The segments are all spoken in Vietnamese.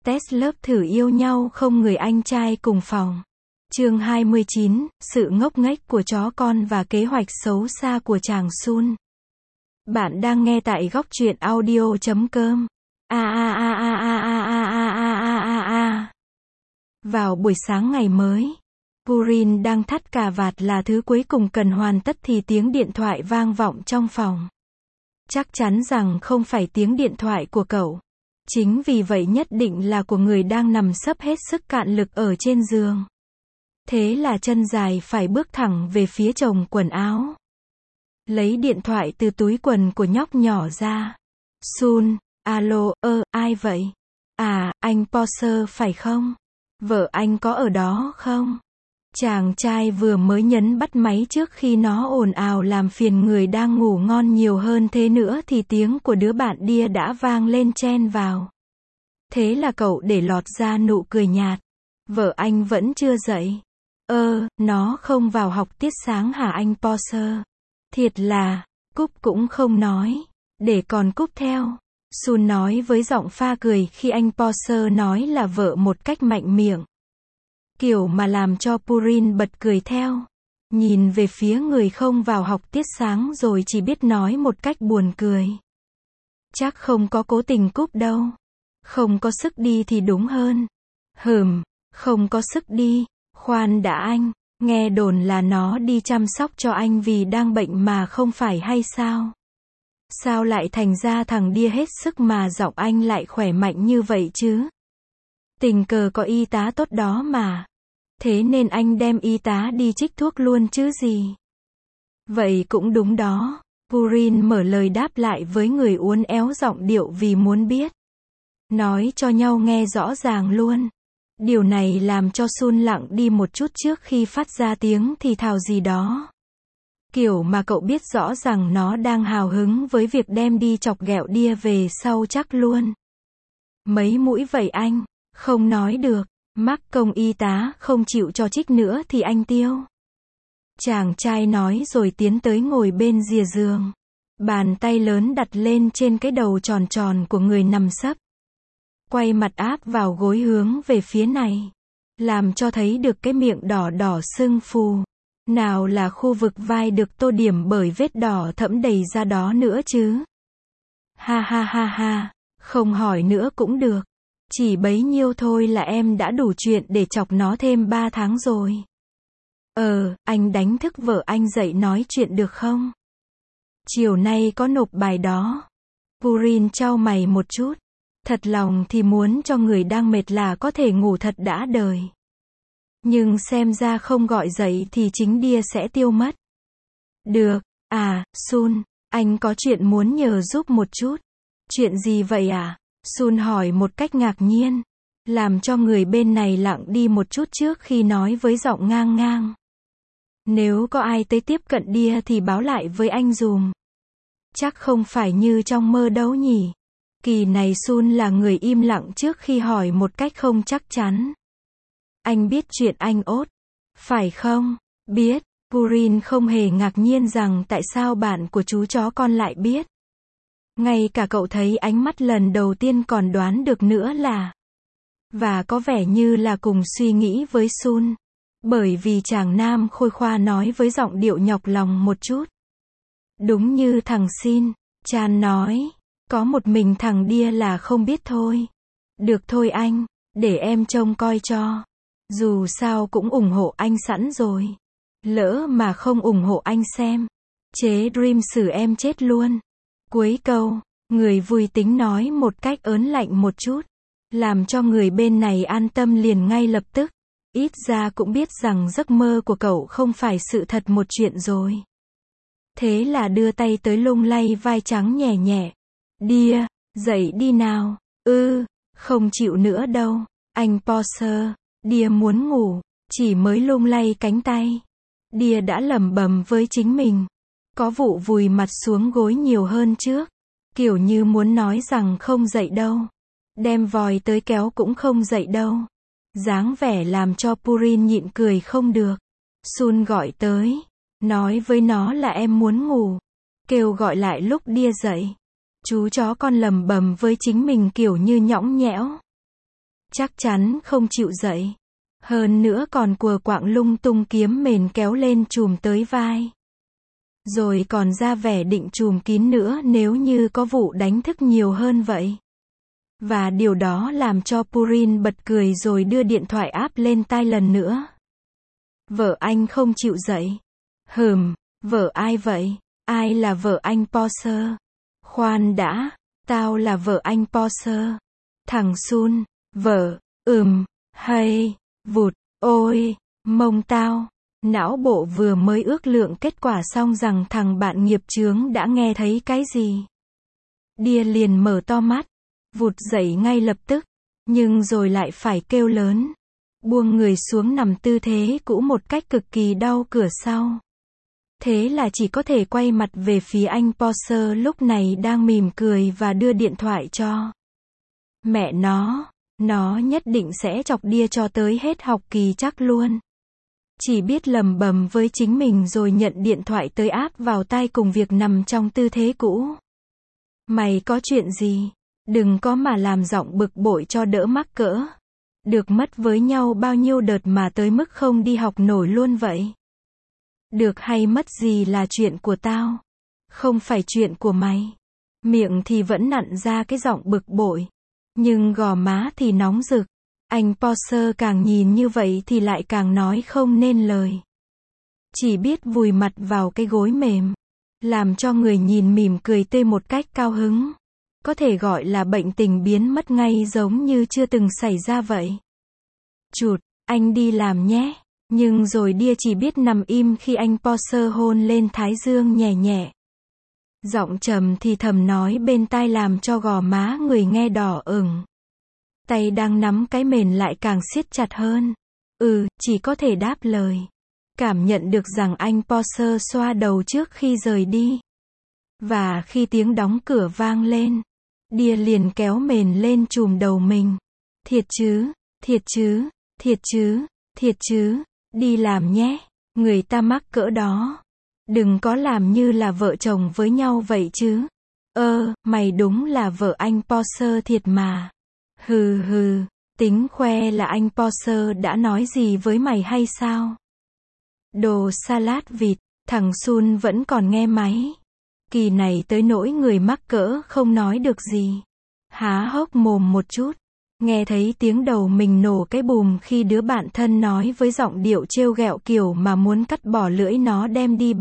Test lớp thử yêu nhau không người anh trai cùng phòng. Chương 29, sự ngốc nghếch của chó con và kế hoạch xấu xa của chàng Sun. Bạn đang nghe tại góc truyện audio.com. Vào buổi sáng ngày mới, Purin đang thắt cà vạt là thứ cuối cùng cần hoàn tất thì tiếng điện thoại vang vọng trong phòng. Chắc chắn rằng không phải tiếng điện thoại của cậu. Chính vì vậy nhất định là của người đang nằm sấp hết sức cạn lực ở trên giường. Thế là chân dài phải bước thẳng về phía chồng quần áo. Lấy điện thoại từ túi quần của nhóc nhỏ ra. Sun, alo, ai vậy? À, anh Porsche phải không? Vợ anh có ở đó không? Chàng trai vừa mới nhấn bắt máy trước khi nó ồn ào làm phiền người đang ngủ ngon nhiều hơn thế nữa thì tiếng của đứa bạn Đia đã vang lên chen vào. Thế là cậu để lọt ra nụ cười nhạt. Vợ anh vẫn chưa dậy. Nó không vào học tiết sáng hả anh Porsche? Thiệt là, cúp cũng không nói. Để còn cúp theo. Sun nói với giọng pha cười khi anh Porsche nói là vợ một cách mạnh miệng. Kiểu mà làm cho Purin bật cười theo. Nhìn về phía người không vào học tiết sáng rồi chỉ biết nói một cách buồn cười. Chắc không có cố tình cúp đâu. Không có sức đi thì đúng hơn. Không có sức đi. Khoan đã anh, nghe đồn là nó đi chăm sóc cho anh vì đang bệnh mà không phải hay sao? Sao lại thành ra thằng Đia hết sức mà giọng anh lại khỏe mạnh như vậy chứ? Tình cờ có y tá tốt đó mà. Thế nên anh đem y tá đi trích thuốc luôn chứ gì? Vậy cũng đúng đó. Purin mở lời đáp lại với người uốn éo giọng điệu vì muốn biết. Nói cho nhau nghe rõ ràng luôn. Điều này làm cho Sun lặng đi một chút trước khi phát ra tiếng thì thào gì đó. Kiểu mà cậu biết rõ rằng nó đang hào hứng với việc đem đi chọc ghẹo Đia về sau chắc luôn. Mấy mũi vậy anh? Không nói được. Mắc công y tá không chịu cho trích nữa thì anh tiêu. Chàng trai nói rồi tiến tới ngồi bên rìa giường. Bàn tay lớn đặt lên trên cái đầu tròn tròn của người nằm sấp. Quay mặt áp vào gối hướng về phía này. Làm cho thấy được cái miệng đỏ đỏ sưng phù. Nào là khu vực vai được tô điểm bởi vết đỏ thẫm đầy ra đó nữa chứ. Ha, không hỏi nữa cũng được. Chỉ bấy nhiêu thôi là em đã đủ chuyện để chọc nó thêm 3 tháng rồi. Anh đánh thức vợ anh dậy nói chuyện được không? Chiều nay có nộp bài đó. Purin chau mày một chút. Thật lòng thì muốn cho người đang mệt là có thể ngủ thật đã đời. Nhưng xem ra không gọi dậy thì chính Đia sẽ tiêu mất. Được, Sun, anh có chuyện muốn nhờ giúp một chút. Chuyện gì vậy à? Sun hỏi một cách ngạc nhiên. Làm cho người bên này lặng đi một chút trước khi nói với giọng ngang ngang. Nếu có ai tới tiếp cận Đia thì báo lại với anh dùm. Chắc không phải như trong mơ đâu nhỉ? Kỳ này Sun là người im lặng trước khi hỏi một cách không chắc chắn. Anh biết chuyện anh ốt, phải không? Biết. Purin không hề ngạc nhiên rằng tại sao bạn của chú chó con lại biết. Ngay cả cậu thấy ánh mắt lần đầu tiên còn đoán được nữa là. Và có vẻ như là cùng suy nghĩ với Sun. Bởi vì chàng nam khôi khoa nói với giọng điệu nhọc lòng một chút. Đúng như thằng Sin, Chan nói. Có một mình thằng Đia là không biết thôi. Được thôi anh, để em trông coi cho. Dù sao cũng ủng hộ anh sẵn rồi. Lỡ mà không ủng hộ anh xem. Chế Dream xử em chết luôn. Cuối câu, người vui tính nói một cách ớn lạnh một chút. Làm cho người bên này an tâm liền ngay lập tức. Ít ra cũng biết rằng giấc mơ của cậu không phải sự thật một chuyện rồi. Thế là đưa tay tới lung lay vai trắng nhẹ nhẹ. Đia, dậy đi nào. Không chịu nữa đâu. Anh Porsche, Đia muốn ngủ. Chỉ mới lung lay cánh tay. Đia đã lẩm bẩm với chính mình. Có vụ vùi mặt xuống gối nhiều hơn trước. Kiểu như muốn nói rằng không dậy đâu. Đem vòi tới kéo cũng không dậy đâu. Dáng vẻ làm cho Purin nhịn cười không được. Sun gọi tới. Nói với nó là em muốn ngủ. Kêu gọi lại lúc Đia dậy. Chú chó con lầm bầm với chính mình kiểu như nhõng nhẽo. Chắc chắn không chịu dậy. Hơn nữa còn quờ quạng lung tung kiếm mền kéo lên chùm tới vai. Rồi còn ra vẻ định chùm kín nữa nếu như có vụ đánh thức nhiều hơn vậy. Và điều đó làm cho Purin bật cười rồi đưa điện thoại áp lên tai lần nữa. Vợ anh không chịu dậy. Vợ ai vậy? Ai là vợ anh Porser? Khoan đã, tao là vợ anh Porser. Thằng Sun, vợ, hay, vụt, ôi, mông tao. Não bộ vừa mới ước lượng kết quả xong rằng thằng bạn nghiệp chướng đã nghe thấy cái gì. Đia liền mở to mắt, vụt dậy ngay lập tức, nhưng rồi lại phải kêu lớn. Buông người xuống nằm tư thế cũ một cách cực kỳ đau cửa sau. Thế là chỉ có thể quay mặt về phía anh Porser lúc này đang mỉm cười và đưa điện thoại cho. Mẹ nó nhất định sẽ chọc Đia cho tới hết học kỳ chắc luôn. Chỉ biết lầm bầm với chính mình rồi nhận điện thoại tới áp vào tai cùng việc nằm trong tư thế cũ. Mày có chuyện gì? Đừng có mà làm giọng bực bội cho đỡ mắc cỡ. Được mất với nhau bao nhiêu đợt mà tới mức không đi học nổi luôn vậy. Được hay mất gì là chuyện của tao. Không phải chuyện của mày. Miệng thì vẫn nặn ra cái giọng bực bội. Nhưng gò má thì nóng rực. Anh Porser càng nhìn như vậy thì lại càng nói không nên lời. Chỉ biết vùi mặt vào cái gối mềm. Làm cho người nhìn mỉm cười tươi một cách cao hứng. Có thể gọi là bệnh tình biến mất ngay giống như chưa từng xảy ra vậy. Chụt, anh đi làm nhé. Nhưng rồi Đia chỉ biết nằm im khi anh Porser hôn lên thái dương nhẹ nhẹ. Giọng trầm thì thầm nói bên tai làm cho gò má người nghe đỏ ửng. Tay đang nắm cái mền lại càng siết chặt hơn. Chỉ có thể đáp lời. Cảm nhận được rằng anh Porser xoa đầu trước khi rời đi. Và khi tiếng đóng cửa vang lên, Đia liền kéo mền lên chùm đầu mình. Thiệt chứ, đi làm nhé, người ta mắc cỡ đó. Đừng có làm như là vợ chồng với nhau vậy chứ. Mày đúng là vợ anh Porser thiệt mà. Tính khoe là anh Porser đã nói gì với mày hay sao? Đồ salad vịt, thằng Sun vẫn còn nghe máy. Kỳ này tới nỗi người mắc cỡ không nói được gì. Há hốc mồm một chút. Nghe thấy tiếng đầu mình nổ cái bùm khi đứa bạn thân nói với giọng điệu trêu ghẹo kiểu mà muốn cắt bỏ lưỡi nó đem đi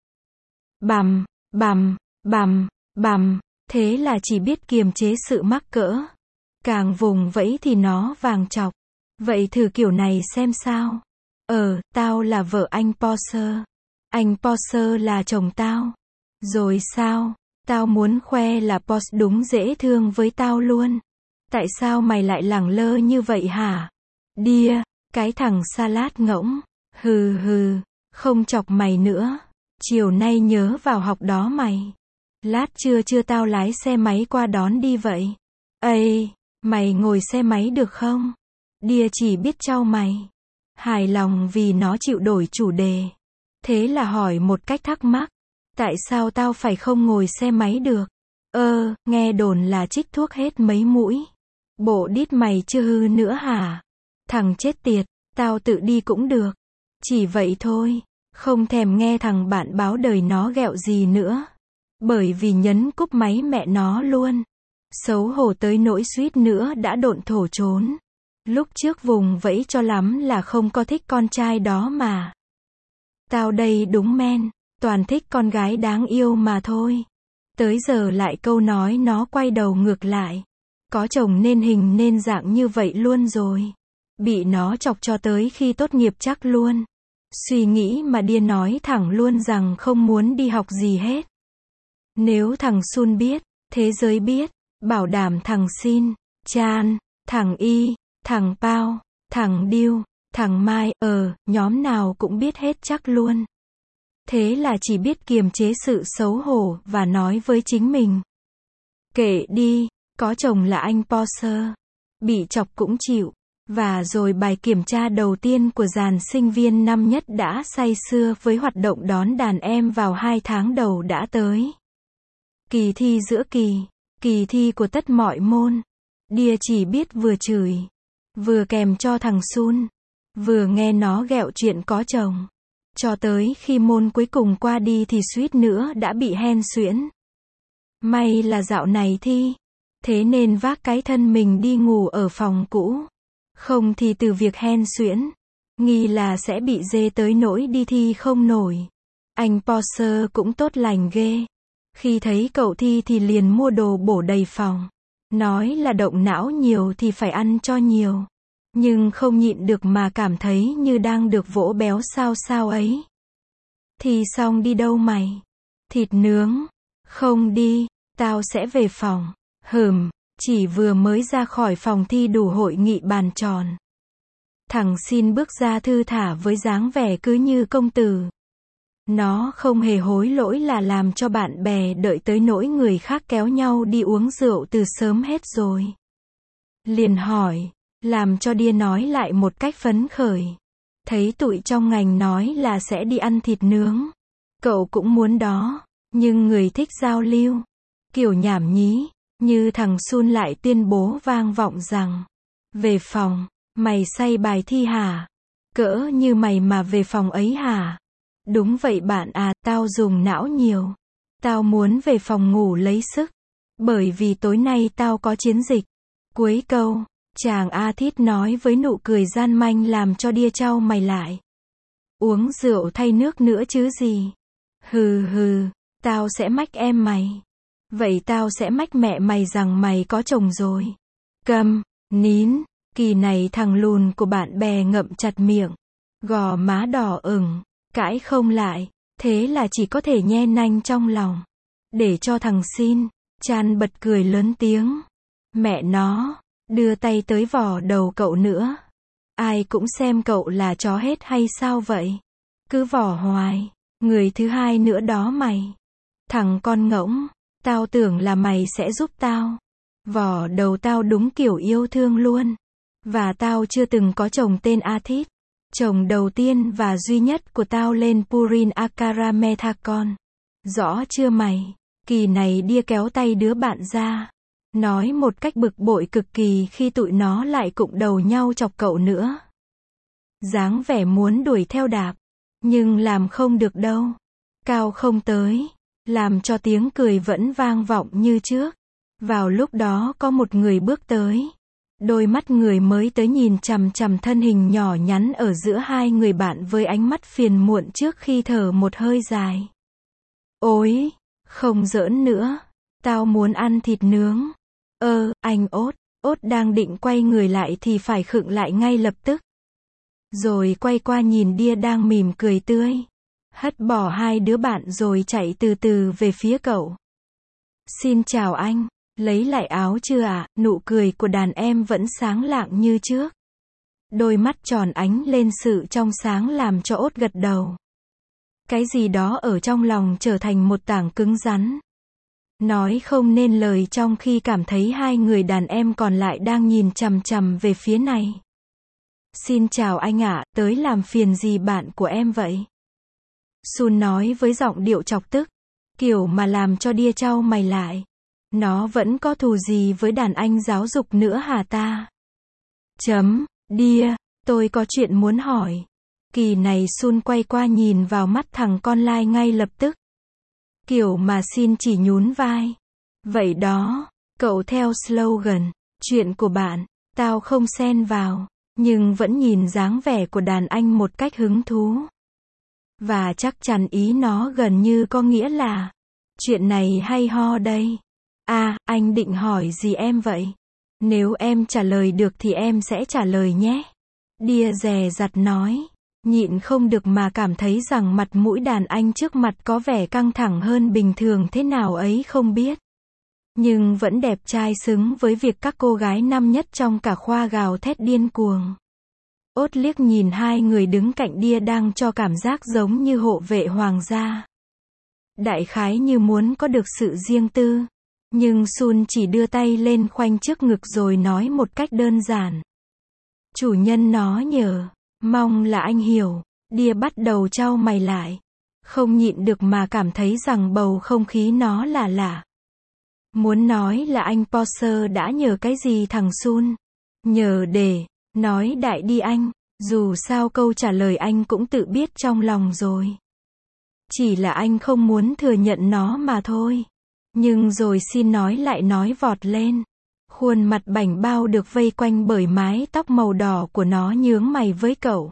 bằm. Thế là chỉ biết kiềm chế sự mắc cỡ. Càng vùng vẫy thì nó vàng chọc. Vậy thử kiểu này xem sao. Tao là vợ anh Porser. Anh Porser là chồng tao. Rồi sao? Tao muốn khoe là Porsche đúng dễ thương với tao luôn. Tại sao mày lại lẳng lơ như vậy hả? Đia, cái thằng salad ngỗng. Không chọc mày nữa. Chiều nay nhớ vào học đó mày. Lát trưa tao lái xe máy qua đón đi vậy. Mày ngồi xe máy được không? Đia chỉ biết trao mày. Hài lòng vì nó chịu đổi chủ đề. Thế là hỏi một cách thắc mắc. Tại sao tao phải không ngồi xe máy được? Nghe đồn là trích thuốc hết mấy mũi. Bộ đít mày chưa hư nữa hả? Thằng chết tiệt, tao tự đi cũng được. Chỉ vậy thôi, không thèm nghe thằng bạn báo đời nó ghẹo gì nữa. Bởi vì nhấn cúp máy mẹ nó luôn. Xấu hổ tới nỗi suýt nữa đã độn thổ trốn. Lúc trước vùng vẫy cho lắm là không có thích con trai đó mà. Tao đây đúng men, toàn thích con gái đáng yêu mà thôi. Tới giờ lại câu nói nó quay đầu ngược lại. Có chồng nên hình nên dạng như vậy luôn rồi. Bị nó chọc cho tới khi tốt nghiệp chắc luôn. Suy nghĩ mà Đia nói thẳng luôn rằng không muốn đi học gì hết. Nếu thằng Sun biết, thế giới biết, bảo đảm thằng Sin, Chan, thằng Y, thằng Pao, thằng Điêu, thằng Mai, nhóm nào cũng biết hết chắc luôn. Thế là chỉ biết kiềm chế sự xấu hổ và nói với chính mình. Kệ đi, có chồng là anh Porser. Bị chọc cũng chịu. Và rồi bài kiểm tra đầu tiên của dàn sinh viên năm nhất đã say sưa với hoạt động đón đàn em vào 2 tháng đầu đã tới. Kỳ thi giữa kỳ thi của tất mọi môn. Đia chỉ biết vừa chửi. vừa kèm cho thằng Sun, vừa nghe nó ghẹo chuyện có chồng. Cho tới khi môn cuối cùng qua đi thì suýt nữa đã bị hen suyễn. May là dạo này thi, thế nên vác cái thân mình đi ngủ ở phòng cũ. Không thì từ việc hen suyễn, nghi là sẽ bị dê tới nỗi đi thi không nổi. Anh Porsche cũng tốt lành ghê. Khi thấy cậu thi thì liền mua đồ bổ đầy phòng. Nói là động não nhiều thì phải ăn cho nhiều. Nhưng không nhịn được mà cảm thấy như đang được vỗ béo sao sao ấy. Thì xong đi đâu mày? Thịt nướng. Không đi, tao sẽ về phòng. Chỉ vừa mới ra khỏi phòng thi đủ hội nghị bàn tròn. Thằng Xin bước ra thư thả với dáng vẻ cứ như công tử. Nó không hề hối lỗi là làm cho bạn bè đợi tới nỗi người khác kéo nhau đi uống rượu từ sớm hết rồi. Liền hỏi, làm cho Đia nói lại một cách phấn khởi. Thấy tụi trong ngành nói là sẽ đi ăn thịt nướng. Cậu cũng muốn đó, nhưng người thích giao lưu. Kiểu nhảm nhí, như thằng Sun lại tuyên bố vang vọng rằng, về phòng, mày say bài thi hả? Cỡ như mày mà về phòng ấy hả? Đúng vậy bạn à, tao dùng não nhiều. Tao muốn về phòng ngủ lấy sức. Bởi vì tối nay tao có chiến dịch. Cuối câu, chàng Athit nói với nụ cười gian manh làm cho Đia chau mày lại. Uống rượu thay nước nữa chứ gì? Hừ, tao sẽ mách em mày. Vậy tao sẽ mách mẹ mày rằng mày có chồng rồi. Câm, nín. Kỳ này thằng lùn của bạn bè ngậm chặt miệng. Gò má đỏ ửng. Cãi không lại, thế là chỉ có thể nhe nanh trong lòng. Để cho thằng Xin, Chan bật cười lớn tiếng. Mẹ nó, đưa tay tới vò đầu cậu nữa. Ai cũng xem cậu là chó hết hay sao vậy? Cứ vò hoài, người thứ hai nữa đó mày. Thằng con ngỗng, tao tưởng là mày sẽ giúp tao. Vò đầu tao đúng kiểu yêu thương luôn. Và tao chưa từng có chồng tên Athit. Chồng đầu tiên và duy nhất của tao lên Purin Akaramethakon. Rõ chưa mày? Kỳ này Đia kéo tay đứa bạn ra. Nói một cách bực bội cực kỳ khi tụi nó lại cụng đầu nhau chọc cậu nữa. Dáng vẻ muốn đuổi theo đạp. Nhưng làm không được đâu. Cao không tới. Làm cho tiếng cười vẫn vang vọng như trước. Vào lúc đó có một người bước tới. Đôi mắt người mới tới nhìn chằm chằm thân hình nhỏ nhắn ở giữa hai người bạn với ánh mắt phiền muộn trước khi thở một hơi dài. Ôi, không giỡn nữa. Tao muốn ăn thịt nướng. Anh Ốt đang định quay người lại thì phải khựng lại ngay lập tức. Rồi quay qua nhìn Đia đang mỉm cười tươi. Hất bỏ hai đứa bạn rồi chạy từ từ về phía cậu. Xin chào anh. Lấy lại áo chưa ạ? Nụ cười của đàn em vẫn sáng lạng như trước. Đôi mắt tròn ánh lên sự trong sáng làm cho Ốt gật đầu. Cái gì đó ở trong lòng trở thành một tảng cứng rắn. Nói không nên lời trong khi cảm thấy hai người đàn em còn lại đang nhìn chằm chằm về phía này. Xin chào anh ạ, tới làm phiền gì bạn của em vậy? Sun nói với giọng điệu chọc tức. Kiểu mà làm cho Đia chau mày lại. Nó vẫn có thù gì với đàn anh giáo dục nữa hả ta? Đia, tôi có chuyện muốn hỏi. Kỳ này Sun quay qua nhìn vào mắt thằng con lai ngay lập tức. Kiểu mà xin chỉ nhún vai. Vậy đó, cậu theo slogan, chuyện của bạn, tao không xen vào, nhưng vẫn nhìn dáng vẻ của đàn anh một cách hứng thú. Và chắc chắn ý nó gần như có nghĩa là, chuyện này hay ho đây. À, anh định hỏi gì em vậy? Nếu em trả lời được thì em sẽ trả lời nhé. Đia dè dặt nói. Nhịn không được mà cảm thấy rằng mặt mũi đàn anh trước mặt có vẻ căng thẳng hơn bình thường thế nào ấy không biết. Nhưng vẫn đẹp trai xứng với việc các cô gái năm nhất trong cả khoa gào thét điên cuồng. Ốt liếc nhìn hai người đứng cạnh Đia đang cho cảm giác giống như hộ vệ hoàng gia. Đại khái như muốn có được sự riêng tư. Nhưng Sun chỉ đưa tay lên khoanh trước ngực rồi nói một cách đơn giản. Chủ nhân nó nhờ, mong là anh hiểu. Đia bắt đầu chau mày lại. Không nhịn được mà cảm thấy rằng bầu không khí nó là lạ. Muốn nói là anh Porsche đã nhờ cái gì thằng Sun? Nhờ để Nói đại đi anh, dù sao câu trả lời anh cũng tự biết trong lòng rồi. Chỉ là anh không muốn thừa nhận nó mà thôi. Nhưng rồi xin nói lại nói vọt lên. Khuôn mặt bảnh bao được vây quanh bởi mái tóc màu đỏ của nó nhướng mày với cậu.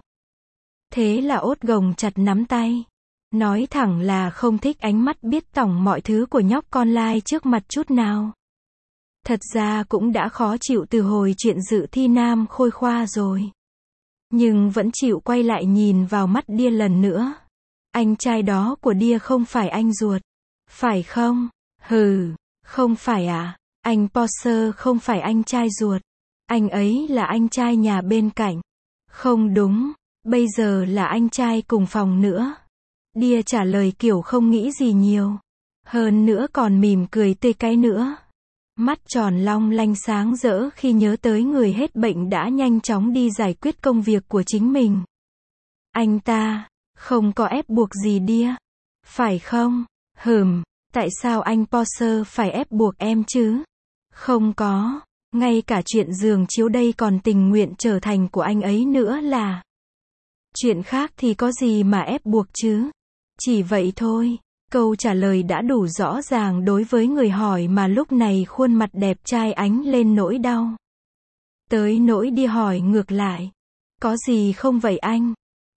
Thế là Ốt gồng chặt nắm tay. Nói thẳng là không thích ánh mắt biết tỏng mọi thứ của nhóc con lai trước mặt chút nào. Thật ra cũng đã khó chịu từ hồi chuyện dự thi Nam Khôi Khoa rồi. Nhưng vẫn chịu quay lại nhìn vào mắt Đia lần nữa. Anh trai đó của Đia không phải anh ruột. Phải không? Hừ, không phải à? Anh Porsche không phải anh trai ruột. Anh ấy là anh trai nhà bên cạnh. Không đúng, bây giờ là anh trai cùng phòng nữa. Đia trả lời kiểu không nghĩ gì nhiều. Hơn nữa còn mỉm cười tươi cái nữa. Mắt tròn long lanh sáng rỡ khi nhớ tới người hết bệnh đã nhanh chóng đi giải quyết công việc của chính mình. Anh ta không có ép buộc gì Đia. Phải không? Tại sao anh Porsche phải ép buộc em chứ? Không có. Ngay cả chuyện giường chiếu đây còn tình nguyện trở thành của anh ấy nữa là. Chuyện khác thì có gì mà ép buộc chứ? Chỉ vậy thôi. Câu trả lời đã đủ rõ ràng đối với người hỏi mà lúc này khuôn mặt đẹp trai ánh lên nỗi đau. Tới nỗi đi hỏi ngược lại. Có gì không vậy anh?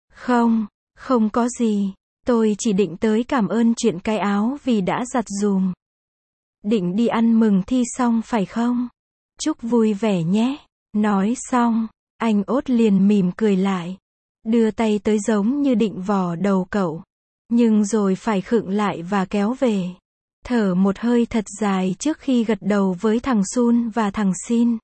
Không có gì. Tôi chỉ định tới cảm ơn chuyện cái áo vì đã giặt giùm. Định đi ăn mừng thi xong phải không? Chúc vui vẻ nhé. Nói xong, anh Ốt liền mỉm cười lại. Đưa tay tới giống như định vò đầu cậu. Nhưng rồi phải khựng lại và kéo về. Thở một hơi thật dài trước khi gật đầu với thằng Sun và thằng Sin.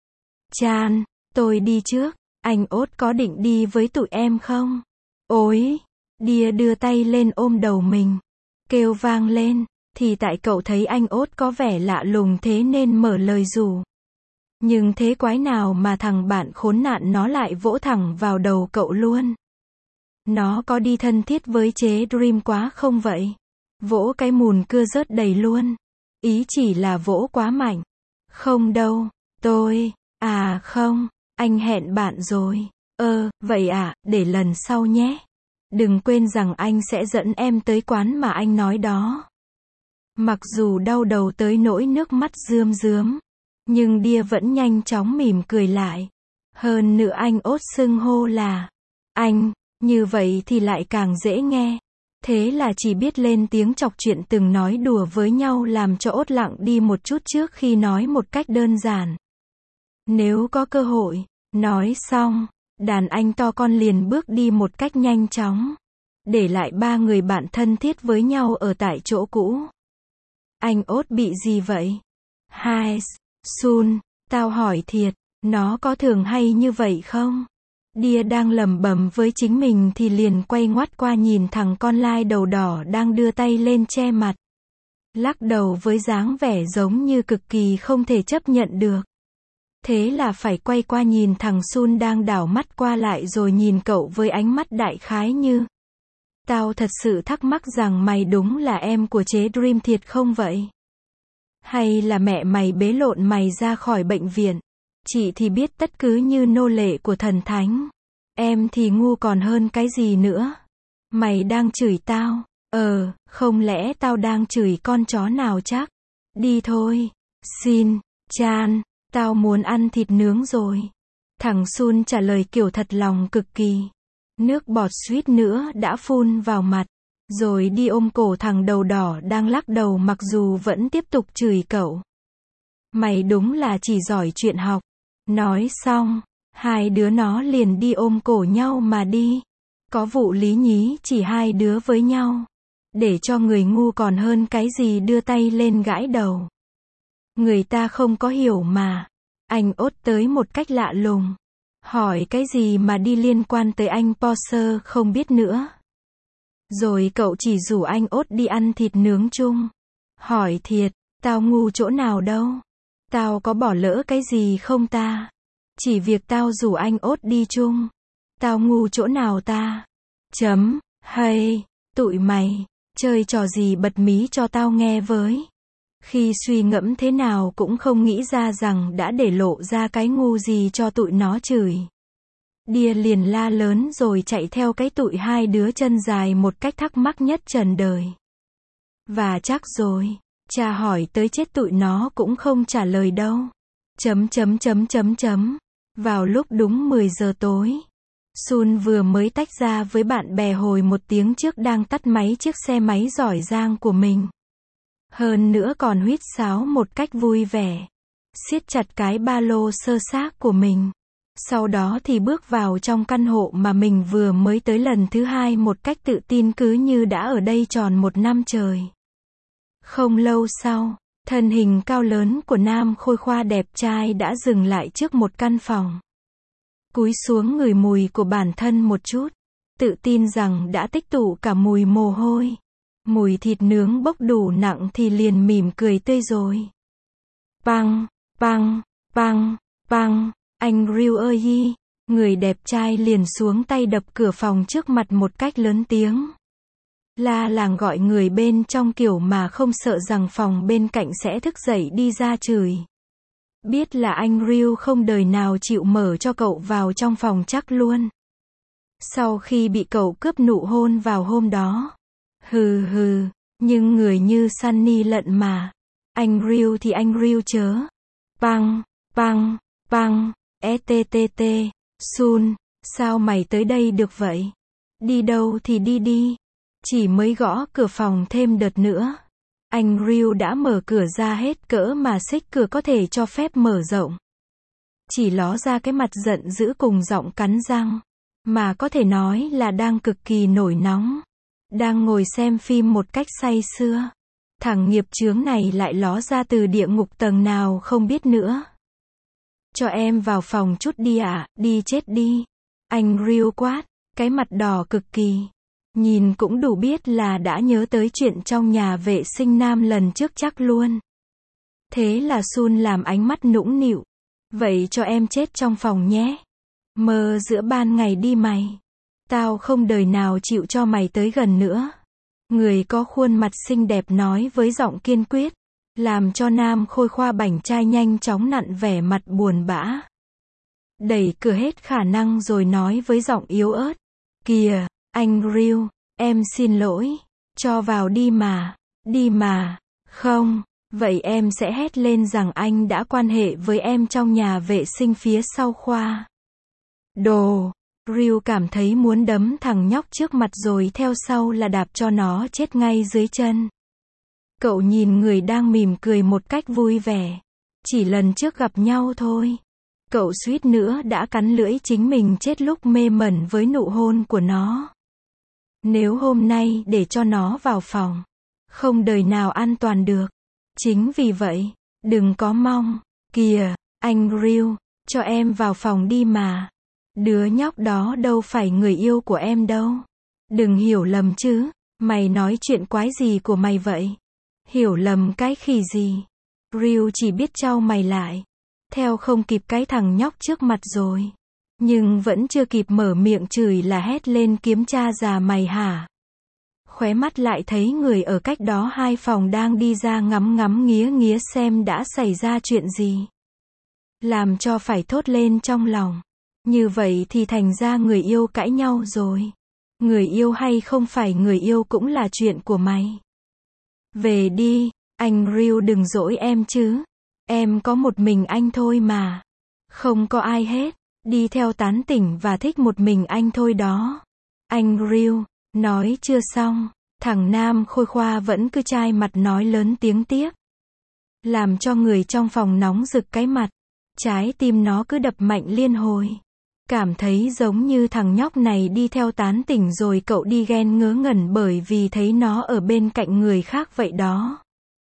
Chan, tôi đi trước. Anh Ốt có định đi với tụi em không? Ôi! Đia đưa tay lên ôm đầu mình. Kêu vang lên. Thì tại cậu thấy anh Ốt có vẻ lạ lùng thế nên mở lời rủ. Nhưng thế quái nào mà thằng bạn khốn nạn nó lại vỗ thẳng vào đầu cậu luôn. Nó có đi thân thiết với chế Dream quá không vậy? Vỗ cái mùn cưa rớt đầy luôn. Ý chỉ là vỗ quá mạnh. Không đâu, không, anh hẹn bạn rồi. Vậy à, để lần sau nhé. Đừng quên rằng anh sẽ dẫn em tới quán mà anh nói đó. Mặc dù đau đầu tới nỗi nước mắt rướm rướm. Nhưng Đia vẫn nhanh chóng mỉm cười lại. Hơn nữa anh Ốt xưng hô là anh. Như vậy thì lại càng dễ nghe. Thế là chỉ biết lên tiếng chọc chuyện từng nói đùa với nhau làm cho Ốt lặng đi một chút trước khi nói một cách đơn giản. Nếu có cơ hội. Nói xong, đàn anh to con liền bước đi một cách nhanh chóng. Để lại ba người bạn thân thiết với nhau ở tại chỗ cũ. Anh Ốt bị gì vậy? Hai, Sun, tao hỏi thiệt, nó có thường hay như vậy không? Đia đang lẩm bẩm với chính mình thì liền quay ngoắt qua nhìn thằng con lai đầu đỏ đang đưa tay lên che mặt. Lắc đầu với dáng vẻ giống như cực kỳ không thể chấp nhận được. Thế là phải quay qua nhìn thằng Sun đang đảo mắt qua lại rồi nhìn cậu với ánh mắt đại khái như. Tao thật sự thắc mắc rằng mày đúng là em của chế Dream thiệt không vậy? Hay là mẹ mày bế lộn mày ra khỏi bệnh viện? Chị thì biết tất cứ như nô lệ của thần thánh. Em thì ngu còn hơn cái gì nữa? Mày đang chửi tao? Không lẽ tao đang chửi con chó nào chắc? Đi thôi. Xin, Chan, tao muốn ăn thịt nướng rồi. Thằng Sun trả lời kiểu thật lòng cực kỳ. Nước bọt suýt nữa đã phun vào mặt. Rồi đi ôm cổ thằng đầu đỏ đang lắc đầu mặc dù vẫn tiếp tục chửi cậu. Mày đúng là chỉ giỏi chuyện học. Nói xong, hai đứa nó liền đi ôm cổ nhau mà đi. Có vụ lý nhí chỉ hai đứa với nhau. Để cho người ngu còn hơn cái gì đưa tay lên gãi đầu. Người ta không có hiểu mà. Anh Ốt tới một cách lạ lùng. Hỏi cái gì mà đi liên quan tới anh Porsche không biết nữa. Rồi cậu chỉ rủ anh Ốt đi ăn thịt nướng chung. Hỏi thiệt, tao ngu chỗ nào đâu. Tao có bỏ lỡ cái gì không ta? Chỉ việc tao rủ anh Ốt đi chung. Tao ngu chỗ nào ta? Hay, tụi mày, chơi trò gì bật mí cho tao nghe với. Khi suy ngẫm thế nào cũng không nghĩ ra rằng đã để lộ ra cái ngu gì cho tụi nó chửi. Đia liền la lớn rồi chạy theo cái tụi hai đứa chân dài một cách thắc mắc nhất trần đời. Và chắc rồi, cha hỏi tới chết tụi nó cũng không trả lời đâu. Vào lúc đúng 10 giờ tối, Sun vừa mới tách ra với bạn bè hồi một tiếng trước đang tắt máy chiếc xe máy giỏi giang của mình. Hơn nữa còn huýt sáo một cách vui vẻ, siết chặt cái ba lô sơ xác của mình. Sau đó thì bước vào trong căn hộ mà mình vừa mới tới lần thứ hai một cách tự tin cứ như đã ở đây tròn một năm trời. Không lâu sau, thân hình cao lớn của nam khôi khoa đẹp trai đã dừng lại trước một căn phòng. Cúi xuống ngửi mùi của bản thân một chút, tự tin rằng đã tích tụ cả mùi mồ hôi. Mùi thịt nướng bốc đủ nặng thì liền mỉm cười tươi rồi. Bang, bang, bang, bang, anh Ryu ơi! Người đẹp trai liền xuống tay đập cửa phòng trước mặt một cách lớn tiếng. La làng gọi người bên trong kiểu mà không sợ rằng phòng bên cạnh sẽ thức dậy đi ra chửi. Biết là anh Ryu không đời nào chịu mở cho cậu vào trong phòng chắc luôn. Sau khi bị cậu cướp nụ hôn vào hôm đó. Nhưng người như Sunny lận mà. Anh Ryu thì anh Ryu chớ. Bang, bang, bang, ETTT, Sun, sao mày tới đây được vậy? Đi đâu thì đi đi. Chỉ mới gõ cửa phòng thêm đợt nữa. Anh Ryu đã mở cửa ra hết cỡ mà xích cửa có thể cho phép mở rộng. Chỉ ló ra cái mặt giận dữ cùng giọng cắn răng. Mà có thể nói là đang cực kỳ nổi nóng. Đang ngồi xem phim một cách say sưa. Thằng nghiệp chướng này lại ló ra từ địa ngục tầng nào không biết nữa. Cho em vào phòng chút đi ạ, đi chết đi. Anh Ryu quát, cái mặt đỏ cực kỳ. Nhìn cũng đủ biết là đã nhớ tới chuyện trong nhà vệ sinh nam lần trước chắc luôn. Thế là Sun làm ánh mắt nũng nịu. Vậy cho em chết trong phòng nhé. Mơ giữa ban ngày đi mày. Tao không đời nào chịu cho mày tới gần nữa. Người có khuôn mặt xinh đẹp nói với giọng kiên quyết. Làm cho nam khôi khoa bảnh trai nhanh chóng nặn vẻ mặt buồn bã. Đẩy cửa hết khả năng rồi nói với giọng yếu ớt. Kìa, anh Ryu, em xin lỗi. Cho vào đi mà. Đi mà. Không, vậy em sẽ hét lên rằng anh đã quan hệ với em trong nhà vệ sinh phía sau khoa. Đồ. Ryu cảm thấy muốn đấm thằng nhóc trước mặt rồi theo sau là đạp cho nó chết ngay dưới chân. Cậu nhìn người đang mỉm cười một cách vui vẻ. Chỉ lần trước gặp nhau thôi. Cậu suýt nữa đã cắn lưỡi chính mình chết lúc mê mẩn với nụ hôn của nó. Nếu hôm nay để cho nó vào phòng, không đời nào an toàn được. Chính vì vậy, đừng có mong. Kìa, anh Ryu, cho em vào phòng đi mà. Đứa nhóc đó đâu phải người yêu của em đâu. Đừng hiểu lầm chứ. Mày nói chuyện quái gì của mày vậy? Hiểu lầm cái khỉ gì? Ryu chỉ biết trao mày lại. Theo không kịp cái thằng nhóc trước mặt rồi. Nhưng vẫn chưa kịp mở miệng chửi là hét lên kiếm cha già mày hả? Khóe mắt lại thấy người ở cách đó 2 phòng đang đi ra ngắm ngắm nghía nghía xem đã xảy ra chuyện gì. Làm cho phải thốt lên trong lòng. Như vậy thì thành ra người yêu cãi nhau rồi. Người yêu hay không phải người yêu cũng là chuyện của mày. Về đi, anh Ryu đừng dỗi em chứ. Em có một mình anh thôi mà. Không có ai hết. Đi theo tán tỉnh và thích một mình anh thôi đó. Anh Ryu, nói chưa xong. Thằng nam khôi khoa vẫn cứ chai mặt nói lớn tiếng tiếp. Làm cho người trong phòng nóng rực cái mặt. Trái tim nó cứ đập mạnh liên hồi. Cảm thấy giống như thằng nhóc này đi theo tán tỉnh rồi cậu đi ghen ngớ ngẩn bởi vì thấy nó ở bên cạnh người khác vậy đó.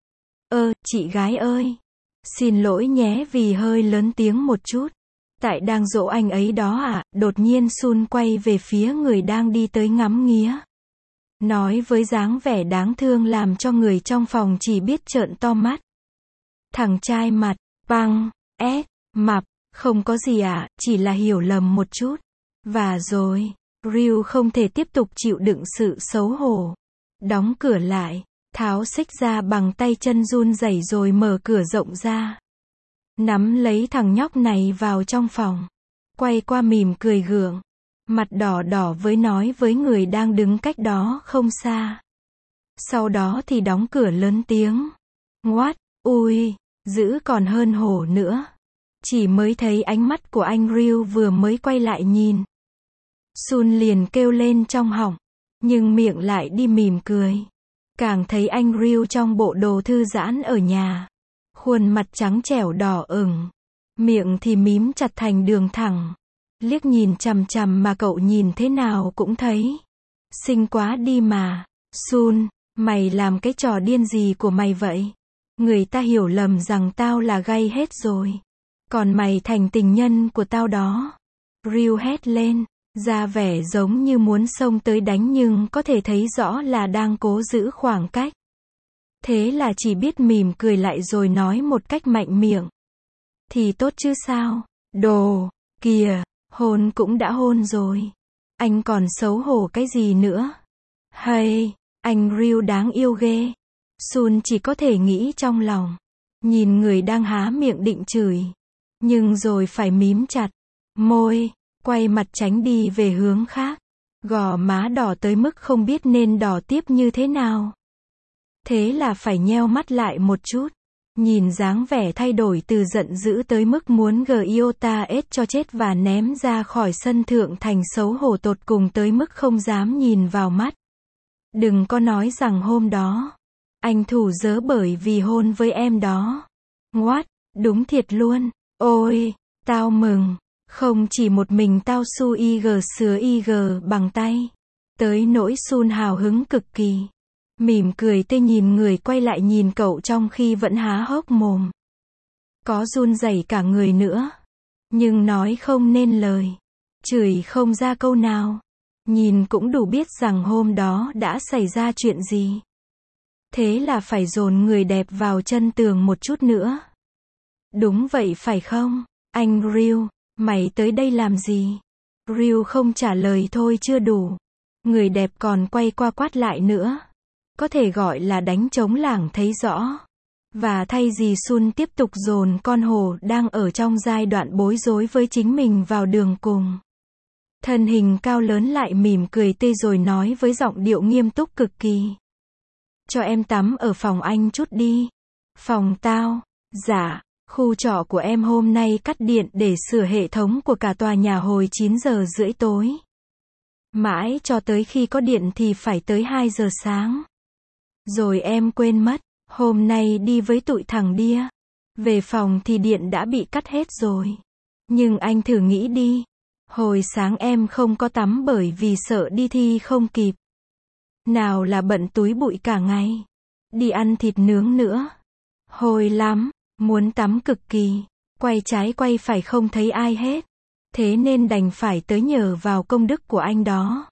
Chị gái ơi. Xin lỗi nhé vì hơi lớn tiếng một chút. Tại đang dỗ anh ấy đó à? Đột nhiên Sun quay về phía người đang đi tới ngắm nghía. Nói với dáng vẻ đáng thương làm cho người trong phòng chỉ biết trợn to mắt. Thằng trai mặt, băng, mập, không có gì ạ, chỉ là hiểu lầm một chút. Và rồi, Ryu không thể tiếp tục chịu đựng sự xấu hổ. Đóng cửa lại, tháo xích ra bằng tay chân run rẩy rồi mở cửa rộng ra. Nắm lấy thằng nhóc này vào trong phòng. quay qua mỉm cười gượng, mặt đỏ đỏ nói với người đang đứng cách đó không xa. Sau đó thì đóng cửa lớn tiếng. What, ui, dữ còn hơn hổ nữa. Chỉ mới thấy ánh mắt của anh Ryu vừa mới quay lại nhìn. Sun liền kêu lên trong họng, nhưng miệng lại đi mỉm cười. Càng thấy anh Ryu trong bộ đồ thư giãn ở nhà. Khuôn mặt trắng trẻo đỏ ửng. Miệng thì mím chặt thành đường thẳng. Liếc nhìn chằm chằm mà cậu nhìn thế nào cũng thấy. Xinh quá đi mà. Sun, mày làm cái trò điên gì của mày vậy? Người ta hiểu lầm rằng tao là gay hết rồi. Còn mày thành tình nhân của tao đó. Ryu hét lên, ra vẻ giống như muốn xông tới đánh nhưng có thể thấy rõ là đang cố giữ khoảng cách. Thế là chỉ biết mỉm cười lại rồi nói một cách mạnh miệng. Thì tốt chứ sao? Đồ, kìa, hôn cũng đã hôn rồi. Anh còn xấu hổ cái gì nữa? Hay, anh Ryu đáng yêu ghê. Sun chỉ có thể nghĩ trong lòng. Nhìn người đang há miệng định chửi. Nhưng rồi phải mím chặt môi, quay mặt tránh đi về hướng khác. Gò má đỏ tới mức không biết nên đỏ tiếp như thế nào. Thế là phải nheo mắt lại một chút. Nhìn dáng vẻ thay đổi từ giận dữ tới mức muốn giota ết cho chết và ném ra khỏi sân thượng thành xấu hổ tột cùng tới mức không dám nhìn vào mắt. Đừng có nói rằng hôm đó anh thủ dớ bởi vì hôn với em đó. What? Đúng thiệt luôn. Ôi, tao mừng. Không chỉ một mình tao su ig sứa ig bằng tay. Tới nỗi Sun hào hứng cực kỳ. Mỉm cười tê nhìn người quay lại nhìn cậu trong khi vẫn há hốc mồm. Có run rẩy cả người nữa. Nhưng nói không nên lời. Chửi không ra câu nào. Nhìn cũng đủ biết rằng hôm đó đã xảy ra chuyện gì. Thế là phải dồn người đẹp vào chân tường một chút nữa. Đúng vậy phải không? Anh Ryu, mày tới đây làm gì? Ryu không trả lời thôi chưa đủ. Người đẹp còn quay qua quát lại nữa. Có thể gọi là đánh trống lảng thấy rõ. Và thay vì Sun tiếp tục dồn con hổ đang ở trong giai đoạn bối rối với chính mình vào đường cùng. Thân hình cao lớn lại mỉm cười tươi rồi nói với giọng điệu nghiêm túc cực kỳ. Cho em tắm ở phòng anh chút đi. Phòng tao? Dạ, khu trọ của em hôm nay cắt điện để sửa hệ thống của cả tòa nhà hồi 9 giờ rưỡi tối. Mãi cho tới khi có điện thì phải tới 2 giờ sáng. Rồi em quên mất, hôm nay đi với tụi thằng Đia. Về phòng thì điện đã bị cắt hết rồi. Nhưng anh thử nghĩ đi. Hồi sáng em không có tắm bởi vì sợ đi thi không kịp. Nào là bận túi bụi cả ngày. Đi ăn thịt nướng nữa. Hôi lắm, muốn tắm cực kỳ. Quay trái quay phải không thấy ai hết. Thế nên đành phải tới nhờ vào công đức của anh đó.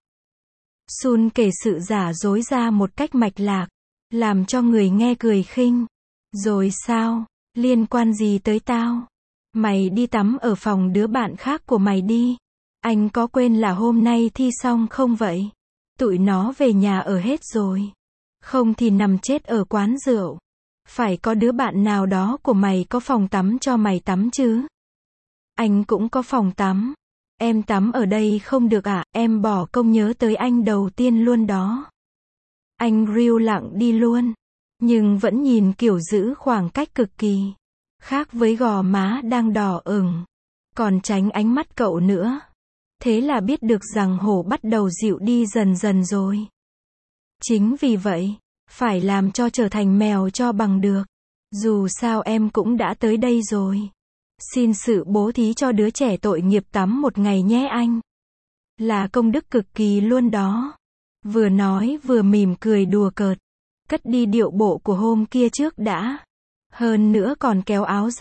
Sun kể sự giả dối ra một cách mạch lạc. Làm cho người nghe cười khinh. Rồi sao? Liên quan gì tới tao? Mày đi tắm ở phòng đứa bạn khác của mày đi. Anh có quên là hôm nay thi xong không vậy? Tụi nó về nhà ở hết rồi. Không thì nằm chết ở quán rượu. Phải có đứa bạn nào đó của mày có phòng tắm cho mày tắm chứ? Anh cũng có phòng tắm. Em tắm ở đây không được à? Em bỏ công nhớ tới anh đầu tiên luôn đó. Anh Ryu lặng đi luôn. Nhưng vẫn nhìn kiểu giữ khoảng cách cực kỳ. Khác với gò má đang đỏ ửng. Còn tránh ánh mắt cậu nữa. Thế là biết được rằng hổ bắt đầu dịu đi dần dần rồi. Chính vì vậy, phải làm cho trở thành mèo cho bằng được. Dù sao em cũng đã tới đây rồi. Xin sự bố thí cho đứa trẻ tội nghiệp tắm một ngày nhé anh. Là công đức cực kỳ luôn đó. Vừa nói vừa mỉm cười đùa cợt. Cất đi điệu bộ của hôm kia trước đã. Hơn nữa còn kéo áo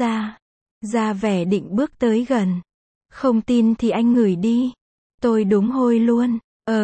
ra vẻ định bước tới gần. Không tin thì anh ngửi đi. Tôi đúng hôi luôn.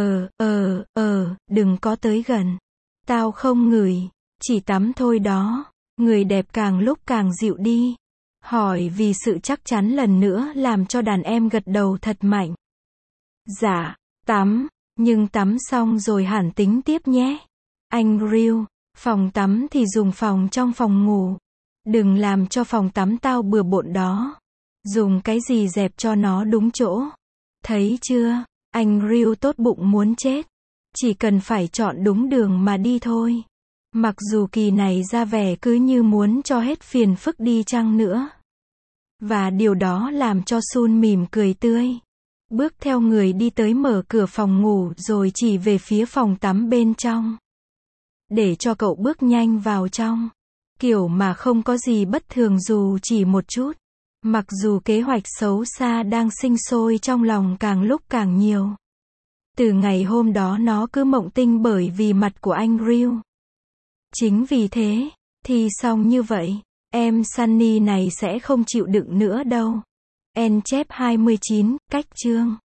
Đừng có tới gần. Tao không ngửi. Chỉ tắm thôi đó. Người đẹp càng lúc càng dịu đi. Hỏi vì sự chắc chắn lần nữa làm cho đàn em gật đầu thật mạnh. Dạ, tắm. Nhưng tắm xong rồi hẳn tính tiếp nhé. Anh Ryu, phòng tắm thì dùng phòng trong phòng ngủ. Đừng làm cho phòng tắm tao bừa bộn đó. Dùng cái gì dẹp cho nó đúng chỗ. Thấy chưa, anh Ryu tốt bụng muốn chết. Chỉ cần phải chọn đúng đường mà đi thôi. Mặc dù kỳ này ra vẻ cứ như muốn cho hết phiền phức đi chăng nữa. Và điều đó làm cho Sun mỉm cười tươi. Bước theo người đi tới mở cửa phòng ngủ rồi chỉ về phía phòng tắm bên trong. Để cho cậu bước nhanh vào trong. Kiểu mà không có gì bất thường dù chỉ một chút. Mặc dù kế hoạch xấu xa đang sinh sôi trong lòng càng lúc càng nhiều. Từ ngày hôm đó nó cứ mộng tinh bởi vì mặt của anh Ryu. Chính vì thế, thì xong như vậy, em Sunny này sẽ không chịu đựng nữa đâu. En chép 29, cách chương